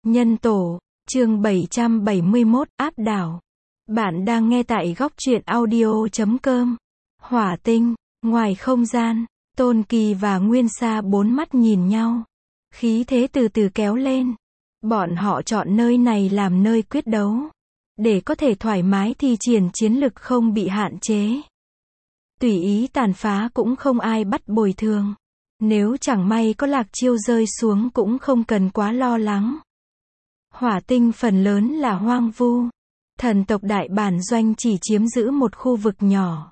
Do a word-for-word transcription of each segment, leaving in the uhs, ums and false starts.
Nhân tổ, chương bảy trăm bảy mươi mốt, áp đảo. Bạn đang nghe tại góc truyện audio chấm com. Hỏa tinh, ngoài không gian, Tôn Kỳ và Nguyên Sa bốn mắt nhìn nhau. Khí thế từ từ kéo lên. Bọn họ chọn nơi này làm nơi quyết đấu. Để có thể thoải mái thi triển chiến lực không bị hạn chế. Tùy ý tàn phá cũng không ai bắt bồi thường. Nếu chẳng may có lạc chiêu rơi xuống cũng không cần quá lo lắng. Hỏa tinh phần lớn là hoang vu. Thần tộc đại bản doanh chỉ chiếm giữ một khu vực nhỏ.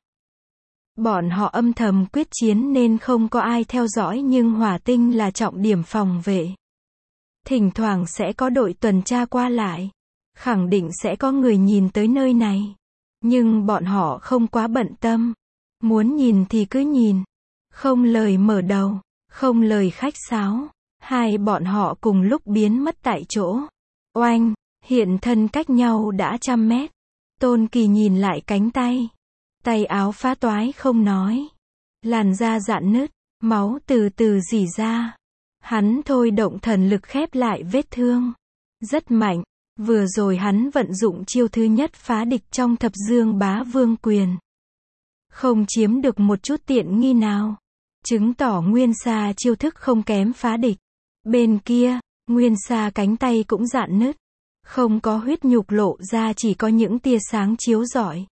Bọn họ âm thầm quyết chiến nên không có ai theo dõi, nhưng hỏa tinh là trọng điểm phòng vệ. Thỉnh thoảng sẽ có đội tuần tra qua lại. Khẳng định sẽ có người nhìn tới nơi này. Nhưng bọn họ không quá bận tâm. Muốn nhìn thì cứ nhìn. Không lời mở đầu, không lời khách sáo. Hai bọn họ cùng lúc biến mất tại chỗ. Oanh, hiện thân cách nhau đã trăm mét. Tôn Kỳ nhìn lại cánh tay. Tay áo phá toái không nói. Làn da rạn nứt, máu từ từ rỉ ra. Hắn thôi động thần lực khép lại vết thương. Rất mạnh. Vừa rồi hắn vận dụng chiêu thứ nhất phá địch trong thập dương bá vương quyền. Không chiếm được một chút tiện nghi nào. Chứng tỏ Nguyên Sa chiêu thức không kém phá địch. Bên kia, Nguyên Sa cánh tay cũng rạn nứt. Không có huyết nhục lộ ra, chỉ có những tia sáng chiếu rọi.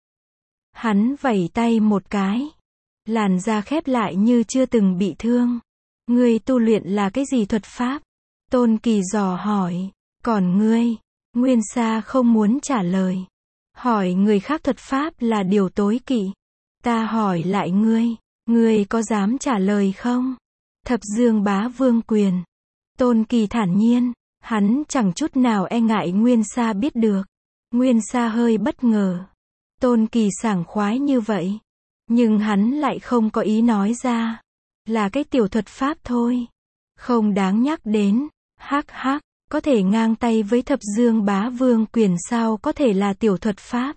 Hắn vẩy tay một cái. Làn da khép lại như chưa từng bị thương. Ngươi tu luyện là cái gì thuật pháp? Tôn Kỳ dò hỏi. Còn ngươi? Nguyên Sa không muốn trả lời. Hỏi người khác thuật pháp là điều tối kỵ. Ta hỏi lại ngươi. Ngươi có dám trả lời không? Thập dương bá vương quyền. Tôn Kỳ thản nhiên. Hắn chẳng chút nào e ngại Nguyên Sa biết được. Nguyên Sa hơi bất ngờ. Tôn Kỳ sảng khoái như vậy. Nhưng hắn lại không có ý nói ra. Là cái tiểu thuật pháp thôi. Không đáng nhắc đến. Hắc hắc, có thể ngang tay với thập dương bá vương quyền sao có thể là tiểu thuật pháp.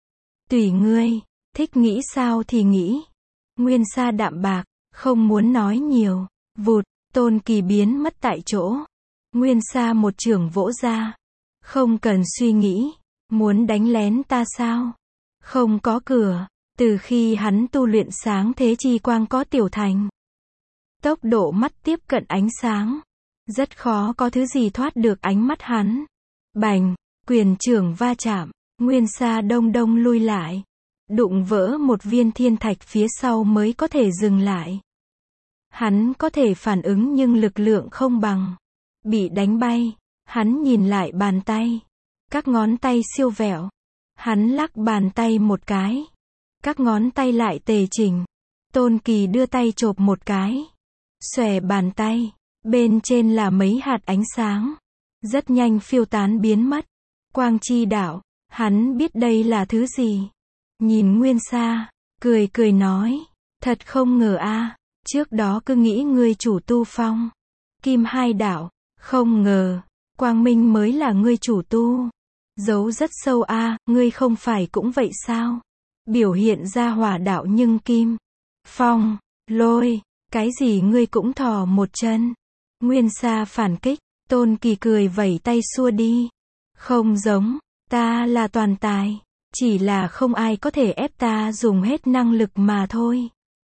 Tùy ngươi, thích nghĩ sao thì nghĩ. Nguyên Sa đạm bạc, không muốn nói nhiều. Vụt, Tôn Kỳ biến mất tại chỗ. Nguyên Sa một chưởng vỗ ra. Không cần suy nghĩ. Muốn đánh lén ta sao? Không có cửa. Từ khi hắn tu luyện sáng thế chi quang có tiểu thành. Tốc độ mắt tiếp cận ánh sáng. Rất khó có thứ gì thoát được ánh mắt hắn. Bành, quyền chưởng va chạm. Nguyên Sa đông đông lui lại. Đụng vỡ một viên thiên thạch phía sau mới có thể dừng lại. Hắn có thể phản ứng nhưng lực lượng không bằng. Bị đánh bay. Hắn nhìn lại bàn tay. Các ngón tay siêu vẹo. Hắn lắc bàn tay một cái. Các ngón tay lại tề chỉnh. Tôn Kỳ đưa tay chộp một cái. Xòe bàn tay. Bên trên là mấy hạt ánh sáng. Rất nhanh phiêu tán biến mất. Quang chi đạo. Hắn biết đây là thứ gì. Nhìn Nguyên Sa. Cười cười nói. Thật không ngờ a. Trước đó cứ nghĩ ngươi chủ tu phong. Kim hai đạo. Không ngờ. Quang minh mới là ngươi chủ tu. Giấu rất sâu a. Ngươi không phải cũng vậy sao? Biểu hiện ra hỏa đạo nhưng kim. Phong. Lôi. Cái gì ngươi cũng thò một chân. Nguyên Sa phản kích. Tôn Kỳ cười vẩy tay xua đi. Không giống. Ta là toàn tài. Chỉ là không ai có thể ép ta dùng hết năng lực mà thôi.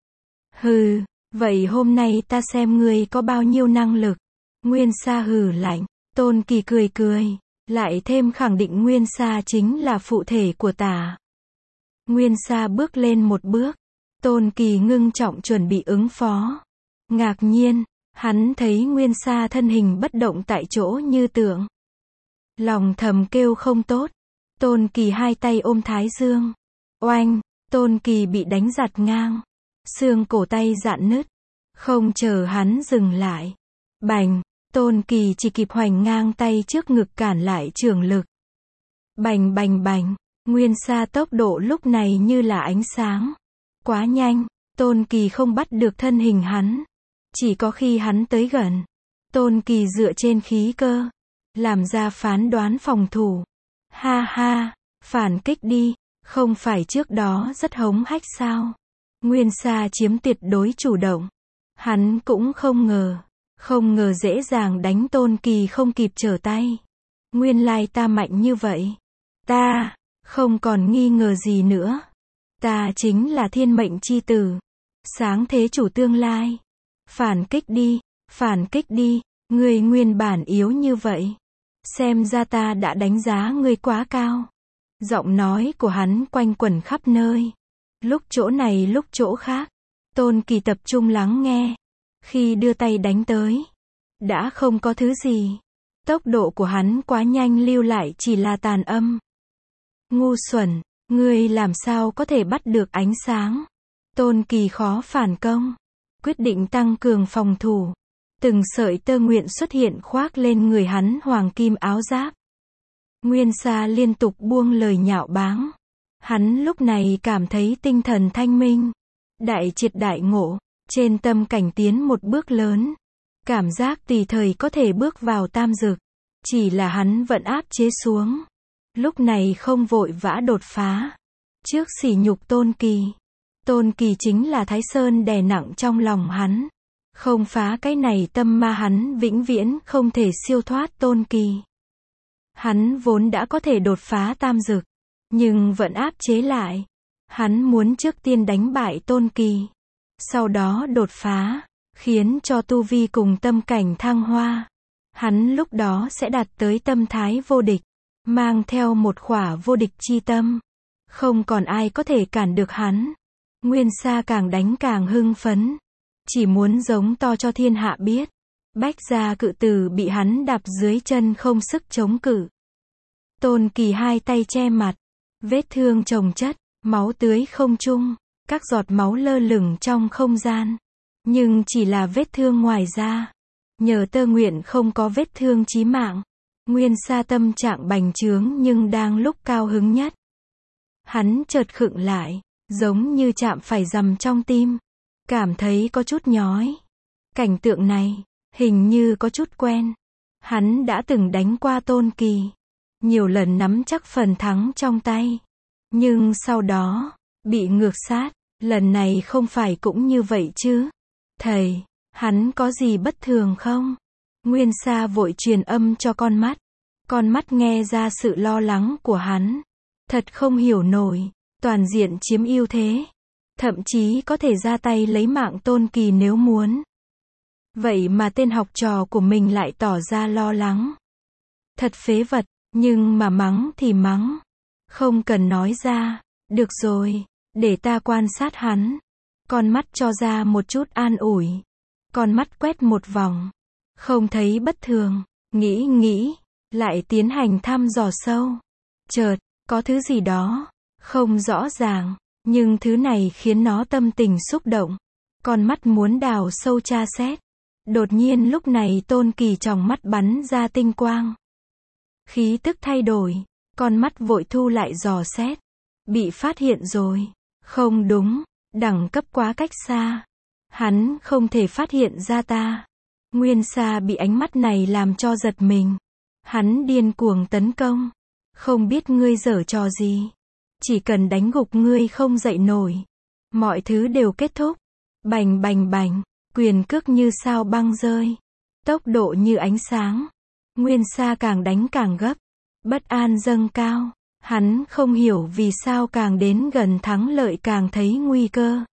Hừ. Vậy hôm nay ta xem ngươi có bao nhiêu năng lực. Nguyên Sa hừ lạnh. Tôn Kỳ cười cười. Lại thêm khẳng định Nguyên Sa chính là phụ thể của tả. Nguyên Sa bước lên một bước. Tôn Kỳ ngưng trọng chuẩn bị ứng phó. Ngạc nhiên. Hắn thấy Nguyên Sa thân hình bất động tại chỗ như tượng. Lòng thầm kêu không tốt. Tôn Kỳ hai tay ôm thái dương. Oanh, Tôn Kỳ bị đánh giật ngang. Xương cổ tay rạn nứt. Không chờ hắn dừng lại. Bành, Tôn Kỳ chỉ kịp hoành ngang tay trước ngực cản lại chưởng lực. Bành bành bành, Nguyên Sa tốc độ lúc này như là ánh sáng. Quá nhanh, Tôn Kỳ không bắt được thân hình hắn. Chỉ có khi hắn tới gần, Tôn Kỳ dựa trên khí cơ, làm ra phán đoán phòng thủ. Ha ha, phản kích đi, không phải trước đó rất hống hách sao? Nguyên Sa chiếm tuyệt đối chủ động. Hắn cũng không ngờ, không ngờ dễ dàng đánh Tôn Kỳ không kịp trở tay. Nguyên lai ta mạnh như vậy. Ta, không còn nghi ngờ gì nữa. Ta chính là thiên mệnh chi tử. Sáng thế chủ tương lai. Phản kích đi, phản kích đi, ngươi nguyên bản yếu như vậy. Xem ra ta đã đánh giá ngươi quá cao. Giọng nói của hắn quanh quẩn khắp nơi. Lúc chỗ này lúc chỗ khác. Tôn Kỳ tập trung lắng nghe. Khi đưa tay đánh tới, đã không có thứ gì. Tốc độ của hắn quá nhanh, lưu lại chỉ là tàn âm. Ngu xuẩn, ngươi làm sao có thể bắt được ánh sáng? Tôn Kỳ khó phản công. Quyết định tăng cường phòng thủ. Từng sợi tơ nguyện xuất hiện khoác lên người hắn hoàng kim áo giáp. Nguyên Sa liên tục buông lời nhạo báng. Hắn lúc này cảm thấy tinh thần thanh minh. Đại triệt đại ngộ. Trên tâm cảnh tiến một bước lớn. Cảm giác tùy thời có thể bước vào tam dực. Chỉ là hắn vẫn áp chế xuống. Lúc này không vội vã đột phá. Trước sỉ nhục Tôn Kỳ. Tôn Kỳ chính là Thái Sơn đè nặng trong lòng hắn. Không phá cái này tâm ma hắn vĩnh viễn không thể siêu thoát Tôn Kỳ. Hắn vốn đã có thể đột phá tam dực. Nhưng vẫn áp chế lại. Hắn muốn trước tiên đánh bại Tôn Kỳ. Sau đó đột phá. Khiến cho tu vi cùng tâm cảnh thăng hoa. Hắn lúc đó sẽ đạt tới tâm thái vô địch. Mang theo một khỏa vô địch chi tâm. Không còn ai có thể cản được hắn. Nguyên Sa càng đánh càng hưng phấn. Chỉ muốn giống to cho thiên hạ biết. Bách gia cự tử bị hắn đạp dưới chân không sức chống cự. Tôn Kỳ hai tay che mặt. Vết thương chồng chất. Máu tưới không trung. Các giọt máu lơ lửng trong không gian. Nhưng chỉ là vết thương ngoài da. Nhờ tơ nguyện không có vết thương chí mạng. Nguyên Sa tâm trạng bành trướng nhưng đang lúc cao hứng nhất. Hắn chợt khựng lại. Giống như chạm phải rằm trong tim. Cảm thấy có chút nhói. Cảnh tượng này, hình như có chút quen. Hắn đã từng đánh qua Tôn Kỳ. Nhiều lần nắm chắc phần thắng trong tay. Nhưng sau đó, bị ngược sát. Lần này không phải cũng như vậy chứ? Thầy, hắn có gì bất thường không? Nguyên Sa vội truyền âm cho con mắt. Con mắt nghe ra sự lo lắng của hắn. Thật không hiểu nổi. Toàn diện chiếm ưu thế. Thậm chí có thể ra tay lấy mạng Tôn Kỳ nếu muốn. Vậy mà tên học trò của mình lại tỏ ra lo lắng. Thật phế vật, nhưng mà mắng thì mắng. Không cần nói ra. Được rồi, để ta quan sát hắn. Con mắt cho ra một chút an ủi. Con mắt quét một vòng. Không thấy bất thường. Nghĩ nghĩ, lại tiến hành thăm dò sâu. Chợt, có thứ gì đó. Không rõ ràng, nhưng thứ này khiến nó tâm tình xúc động. Con mắt muốn đào sâu tra xét. Đột nhiên lúc này Tôn Kỳ trong mắt bắn ra tinh quang. Khí tức thay đổi. Con mắt vội thu lại dò xét. Bị phát hiện rồi. Không đúng, đẳng cấp quá cách xa. Hắn không thể phát hiện ra ta. Nguyên Sa bị ánh mắt này làm cho giật mình. Hắn điên cuồng tấn công. Không biết ngươi giở trò gì. Chỉ cần đánh gục ngươi không dậy nổi. Mọi thứ đều kết thúc. Bành bành bành. Quyền cước như sao băng rơi. Tốc độ như ánh sáng. Nguyên Sa càng đánh càng gấp. Bất an dâng cao. Hắn không hiểu vì sao càng đến gần thắng lợi càng thấy nguy cơ.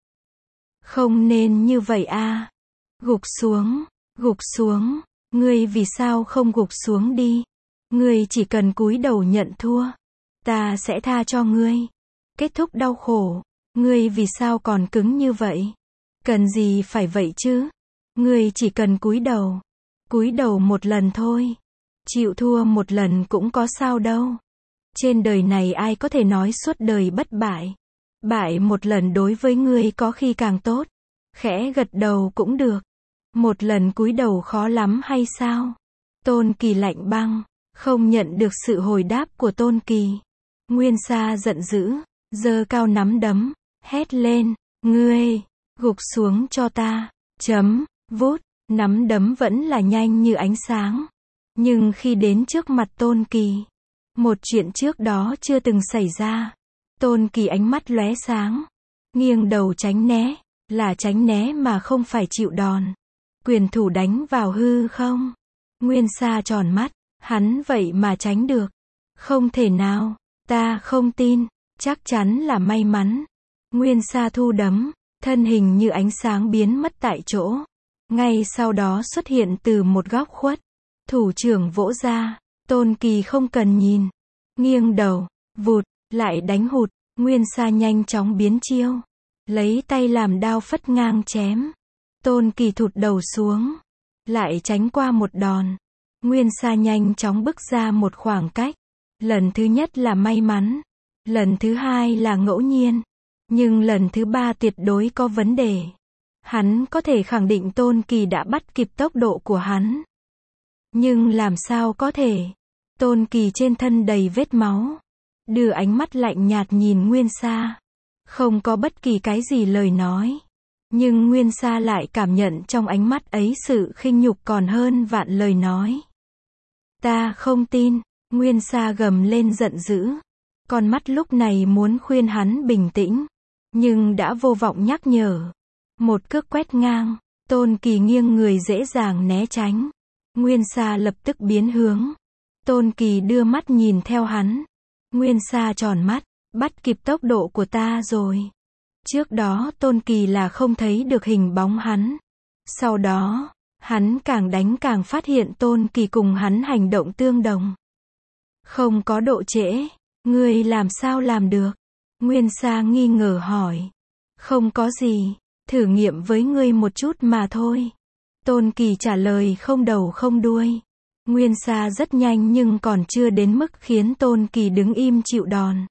Không nên như vậy a. Gục xuống. Gục xuống. Ngươi vì sao không gục xuống đi. Ngươi chỉ cần cúi đầu nhận thua. Ta sẽ tha cho ngươi. Kết thúc đau khổ. Ngươi vì sao còn cứng như vậy? Cần gì phải vậy chứ? Ngươi chỉ cần cúi đầu. Cúi đầu một lần thôi. Chịu thua một lần cũng có sao đâu. Trên đời này ai có thể nói suốt đời bất bại. Bại một lần đối với ngươi có khi càng tốt. Khẽ gật đầu cũng được. Một lần cúi đầu khó lắm hay sao? Tôn Kỳ lạnh băng. Không nhận được sự hồi đáp của Tôn Kỳ. Nguyên Sa giận dữ. Giơ cao nắm đấm. Hét lên. Ngươi. Gục xuống cho ta. Chấm. Vút. Nắm đấm vẫn là nhanh như ánh sáng. Nhưng khi đến trước mặt Tôn Kỳ. Một chuyện trước đó chưa từng xảy ra. Tôn Kỳ ánh mắt lóe sáng. Nghiêng đầu tránh né. Là tránh né mà không phải chịu đòn. Quyền thủ đánh vào hư không. Nguyên Sa tròn mắt. Hắn vậy mà tránh được. Không thể nào, ta không tin, chắc chắn là may mắn. Nguyên Sa thu đấm, thân hình như ánh sáng biến mất tại chỗ. Ngay sau đó xuất hiện từ một góc khuất. Thủ trưởng vỗ ra, Tôn Kỳ không cần nhìn. Nghiêng đầu, vụt, lại đánh hụt. Nguyên Sa nhanh chóng biến chiêu. Lấy tay làm đao phất ngang chém. Tôn Kỳ thụt đầu xuống. Lại tránh qua một đòn. Nguyên Sa nhanh chóng bước ra một khoảng cách. Lần thứ nhất là may mắn. Lần thứ hai là ngẫu nhiên. Nhưng lần thứ ba tuyệt đối có vấn đề. Hắn có thể khẳng định Tôn Kỳ đã bắt kịp tốc độ của hắn. Nhưng làm sao có thể? Tôn Kỳ trên thân đầy vết máu. Đưa ánh mắt lạnh nhạt nhìn Nguyên Sa. Không có bất kỳ cái gì lời nói. Nhưng Nguyên Sa lại cảm nhận trong ánh mắt ấy sự khinh nhục còn hơn vạn lời nói. Ta không tin. Nguyên Sa gầm lên giận dữ. Con mắt lúc này muốn khuyên hắn bình tĩnh. Nhưng đã vô vọng nhắc nhở. Một cước quét ngang. Tôn Kỳ nghiêng người dễ dàng né tránh. Nguyên Sa lập tức biến hướng. Tôn Kỳ đưa mắt nhìn theo hắn. Nguyên Sa tròn mắt. Bắt kịp tốc độ của ta rồi. Trước đó Tôn Kỳ là không thấy được hình bóng hắn. Sau đó, hắn càng đánh càng phát hiện Tôn Kỳ cùng hắn hành động tương đồng. Không có độ trễ. Ngươi làm sao làm được? Nguyên Sa nghi ngờ hỏi. Không có gì. Thử nghiệm với ngươi một chút mà thôi. Tôn Kỳ trả lời không đầu không đuôi. Nguyên Sa rất nhanh nhưng còn chưa đến mức khiến Tôn Kỳ đứng im chịu đòn.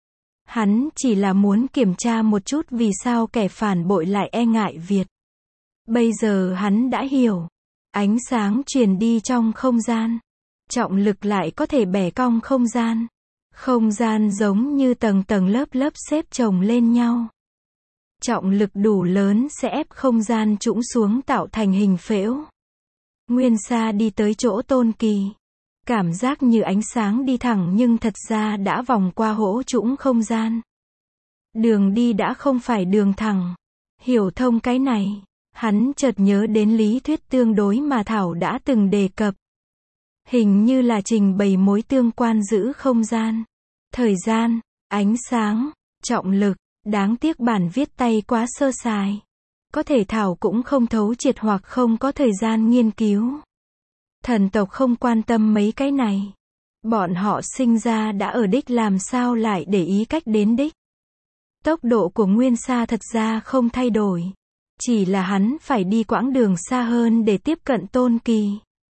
Hắn chỉ là muốn kiểm tra một chút vì sao kẻ phản bội lại e ngại Việt. Bây giờ hắn đã hiểu. Ánh sáng truyền đi trong không gian. Trọng lực lại có thể bẻ cong không gian. Không gian giống như tầng tầng lớp lớp xếp chồng lên nhau. Trọng lực đủ lớn sẽ ép không gian trũng xuống tạo thành hình phễu. Nguyên Sa đi tới chỗ Tôn Kỳ. Cảm giác như ánh sáng đi thẳng nhưng thật ra đã vòng qua hỗ trũng không gian. Đường đi đã không phải đường thẳng. Hiểu thông cái này, hắn chợt nhớ đến lý thuyết tương đối mà Thảo đã từng đề cập. Hình như là trình bày mối tương quan giữa không gian, thời gian, ánh sáng, trọng lực. Đáng tiếc bản viết tay quá sơ sài. Có thể Thảo cũng không thấu triệt hoặc không có thời gian nghiên cứu. Thần tộc không quan tâm mấy cái này. Bọn họ sinh ra đã ở đích làm sao lại để ý cách đến đích. Tốc độ của Nguyên Sa thật ra không thay đổi. Chỉ là hắn phải đi quãng đường xa hơn để tiếp cận Tôn Kỳ.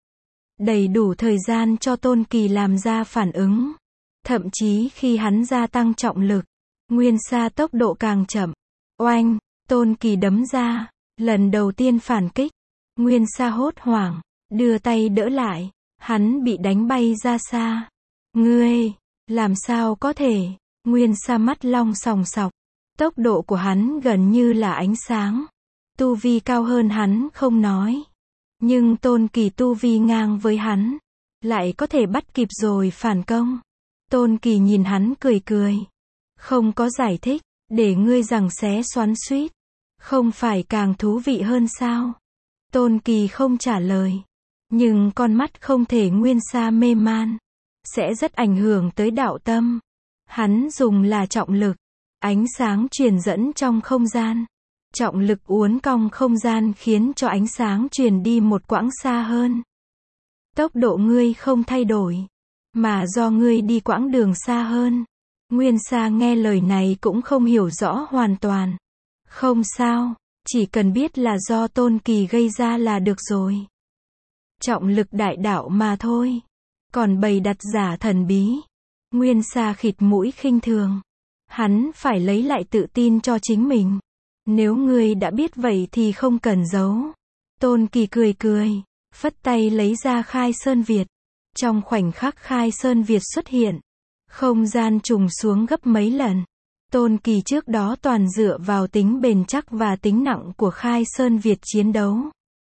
Đầy đủ thời gian cho Tôn Kỳ làm ra phản ứng. Thậm chí khi hắn gia tăng trọng lực, Nguyên Sa tốc độ càng chậm. Oanh, Tôn Kỳ đấm ra. Lần đầu tiên phản kích. Nguyên Sa hốt hoảng. Đưa tay đỡ lại. Hắn bị đánh bay ra xa. Ngươi, làm sao có thể? Nguyên Sa mắt long sòng sọc. Tốc độ của hắn gần như là ánh sáng. Tu vi cao hơn hắn không nói. Nhưng Tôn Kỳ tu vi ngang với hắn. Lại có thể bắt kịp rồi phản công. Tôn Kỳ nhìn hắn cười cười. Không có giải thích. Để ngươi giằng xé xoắn xuýt. Không phải càng thú vị hơn sao? Tôn Kỳ không trả lời. Nhưng con mắt không thể Nguyên Sa mê man. Sẽ rất ảnh hưởng tới đạo tâm. Hắn dùng là trọng lực. Ánh sáng truyền dẫn trong không gian. Trọng lực uốn cong không gian khiến cho ánh sáng truyền đi một quãng xa hơn. Tốc độ ngươi không thay đổi. Mà do ngươi đi quãng đường xa hơn. Nguyên Sa nghe lời này cũng không hiểu rõ hoàn toàn. Không sao. Chỉ cần biết là do Tôn Kỳ gây ra là được rồi. Trọng lực đại đạo mà thôi. Còn bày đặt giả thần bí. Nguyên Sa khịt mũi khinh thường. Hắn phải lấy lại tự tin cho chính mình. Nếu ngươi đã biết vậy thì không cần giấu. Tôn Kỳ cười cười. Phất tay lấy ra Khai Sơn Việt. Trong khoảnh khắc Khai Sơn Việt xuất hiện. Không gian trùng xuống gấp mấy lần. Tôn Kỳ trước đó toàn dựa vào tính bền chắc và tính nặng của Khai Sơn Việt chiến đấu.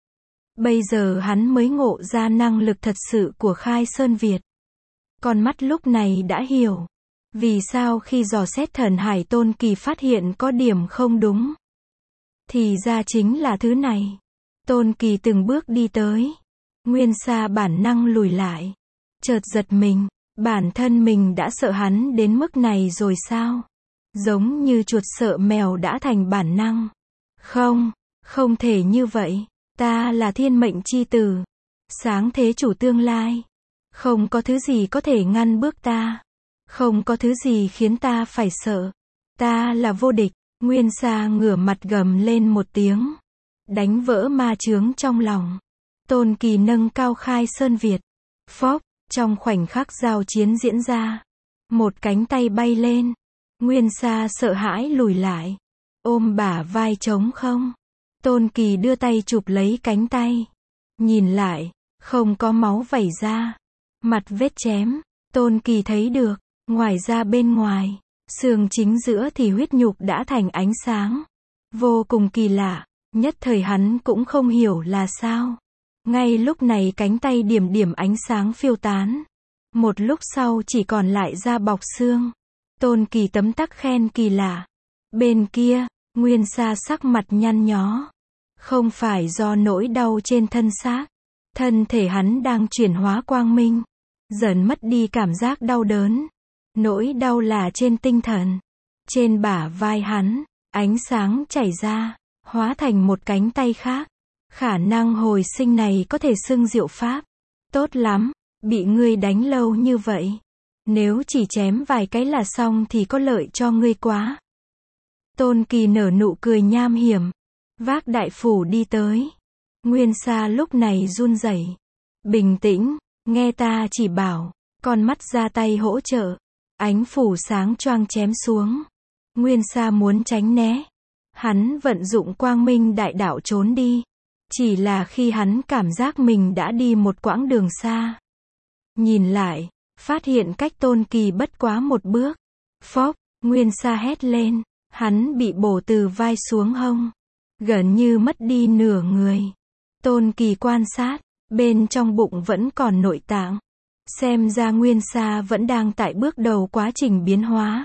Bây giờ hắn mới ngộ ra năng lực thật sự của Khai Sơn Việt. Con mắt lúc này đã hiểu. Vì sao khi dò xét thần hải Tôn Kỳ phát hiện có điểm không đúng. Thì ra chính là thứ này. Tôn Kỳ từng bước đi tới. Nguyên Sa bản năng lùi lại. chợt giật mình, bản thân mình đã sợ hắn đến mức này rồi sao? Giống như chuột sợ mèo đã thành bản năng. Không, không thể như vậy, ta là thiên mệnh chi tử, sáng thế chủ tương lai. Không có thứ gì có thể ngăn bước ta. Không có thứ gì khiến ta phải sợ. Ta là vô địch. Nguyên Sa ngửa mặt gầm lên một tiếng, đánh vỡ ma chướng trong lòng. Tôn Kỳ nâng cao khai sơn Việt. Phốc, trong khoảnh khắc giao chiến diễn ra, một cánh tay bay lên. Nguyên Sa sợ hãi lùi lại, ôm bả vai trống không. Tôn Kỳ đưa tay chụp lấy cánh tay, nhìn lại, không có máu vẩy ra, mặt vết chém, Tôn Kỳ thấy được, ngoài ra bên ngoài, xương chính giữa thì huyết nhục đã thành ánh sáng. Vô cùng kỳ lạ, nhất thời hắn cũng không hiểu là sao. Ngay lúc này cánh tay điểm điểm ánh sáng phiêu tán. Một lúc sau chỉ còn lại da bọc xương. Tôn Kỳ tấm tắc khen kỳ lạ. Bên kia, Nguyên Sa sắc mặt nhăn nhó. Không phải do nỗi đau trên thân xác. Thân thể hắn đang chuyển hóa quang minh, dần mất đi cảm giác đau đớn. Nỗi đau là trên tinh thần. Trên bả vai hắn, ánh sáng chảy ra, hóa thành một cánh tay khác. Khả năng hồi sinh này có thể xưng diệu pháp. Tốt lắm, bị ngươi đánh lâu như vậy. Nếu chỉ chém vài cái là xong thì có lợi cho ngươi quá. Tôn Kỳ nở nụ cười nham hiểm, vác đại phủ đi tới. Nguyên Sa lúc này run rẩy. Bình tĩnh, nghe ta chỉ bảo. Con mắt ra tay hỗ trợ. Ánh phủ sáng choang chém xuống. Nguyên Sa muốn tránh né. Hắn vận dụng quang minh đại đạo trốn đi. Chỉ là khi hắn cảm giác mình đã đi một quãng đường xa. Nhìn lại, phát hiện cách Tôn Kỳ bất quá một bước. Phốc, Nguyên Sa hét lên. Hắn bị bổ từ vai xuống hông. Gần như mất đi nửa người. Tôn Kỳ quan sát, bên trong bụng vẫn còn nội tạng. Xem ra Nguyên Sa vẫn đang tại bước đầu quá trình biến hóa.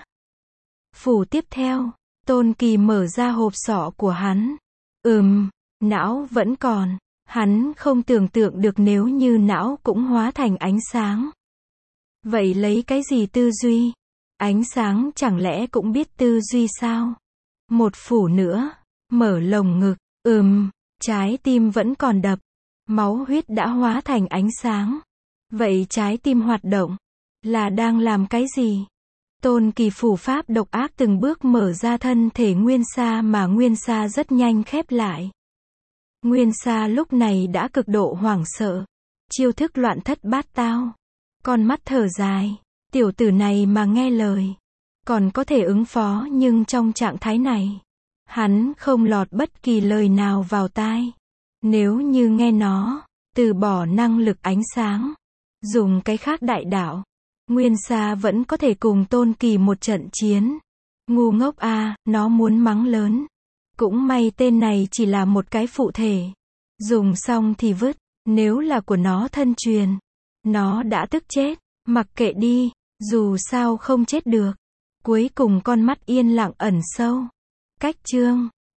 Phủ tiếp theo, Tôn Kỳ mở ra hộp sọ của hắn. Ừm, não vẫn còn. Hắn không tưởng tượng được nếu như não cũng hóa thành ánh sáng. Vậy lấy cái gì tư duy? Ánh sáng chẳng lẽ cũng biết tư duy sao? Một phủ nữa, mở lồng ngực. Ừm, trái tim vẫn còn đập. Máu huyết đã hóa thành ánh sáng. Vậy trái tim hoạt động là đang làm cái gì? Tôn Kỳ phủ pháp độc ác từng bước mở ra thân thể Nguyên Sa mà Nguyên Sa rất nhanh khép lại. Nguyên Sa lúc này đã cực độ hoảng sợ. Chiêu thức loạn thất bát tao. Con mắt thở dài. Tiểu tử này mà nghe lời. Còn có thể ứng phó nhưng trong trạng thái này. Hắn không lọt bất kỳ lời nào vào tai. Nếu như nghe nó, từ bỏ năng lực ánh sáng. Dùng cái khác đại đạo. Nguyên Sa vẫn có thể cùng Tôn Kỳ một trận chiến. Ngu ngốc a, à, nó muốn mắng lớn. Cũng may tên này chỉ là một cái phụ thể. Dùng xong thì vứt. Nếu là của nó thân truyền, nó đã tức chết. Mặc kệ đi, dù sao không chết được. Cuối cùng con mắt yên lặng ẩn sâu. Cách chương